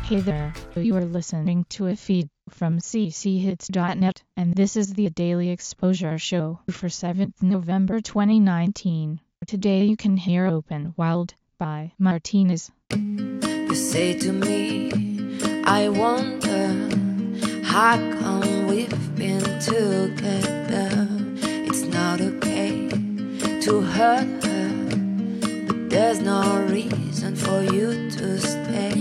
Hey there, you are listening to a feed from cchits.net, and this is the Daily Exposure Show for 7th November 2019. Today you can hear Open Wild by Martinez. You say to me, I wonder, how come we've been together? It's not okay to hurt her, but there's no reason for you to stay.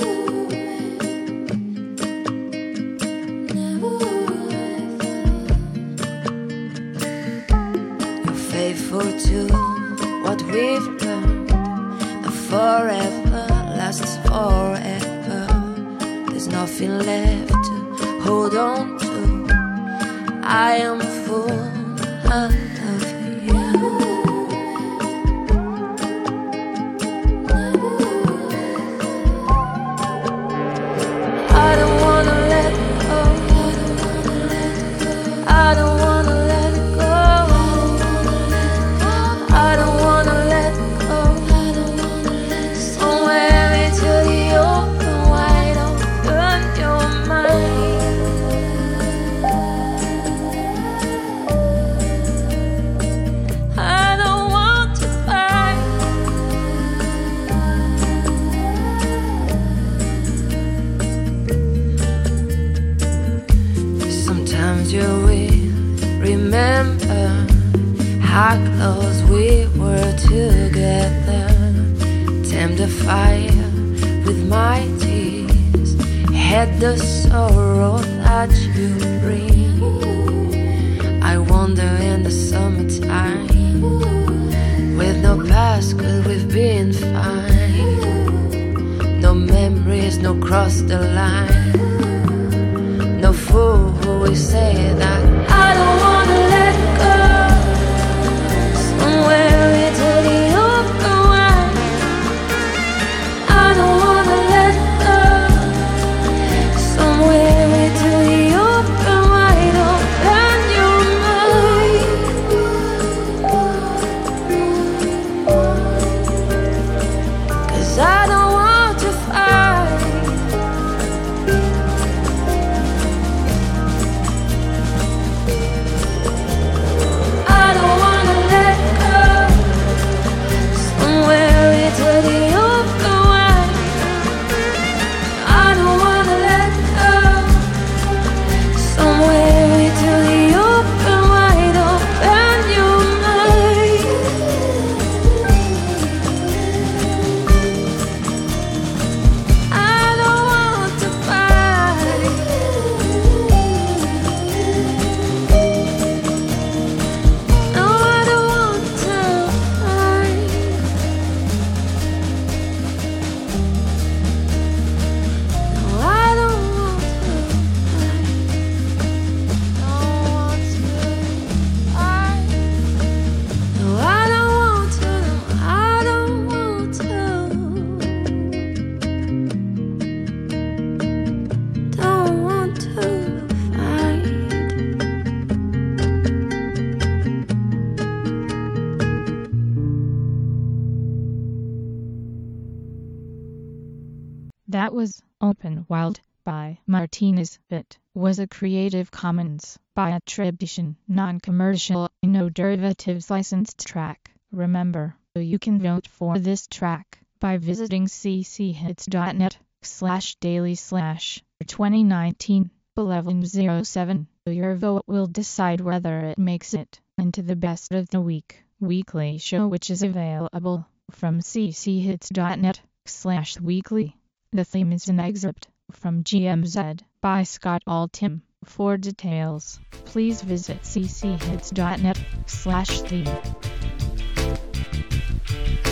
You're faithful to what we've learned. The forever lasts forever. There's nothing left to hold on to. I am full of you. I don't wanna let go. I don't wanna let go. I don't wanna let go. Somewhere into the open, wide open, your mind. I don't want to fight. Sometimes you will remember how close we were together. Tame the fire with my tears, had the sorrow that you bring. I wonder in the summertime, with no past could we've been fine. No memories, no cross the line. No fool who will say that I don't wanna let go. Somewhere into the open wide. I don't wanna let go. Somewhere into the open wide. Open your mind. 'Cause I don't want to fight. I don't wanna let go. Somewhere into the open wide. I don't wanna let go. Somewhere into the open wide. Open your mind. I don't want to fight. No, I don't want to fight. No, I don't want to fight. No, I don't want to. No, I don't want to. Don't want to fight. That was Open Wild by Martinez. It was a Creative Commons by attribution, non-commercial, no derivatives licensed track. Remember, you can vote for this track by visiting cchits.net/daily/2019 1107. Your vote will decide whether it makes it into the best of the week weekly show, which is available from cchits.net/weekly. The theme is an excerpt from GMZ by Scott Altham. For details, please visit cchits.net/theme.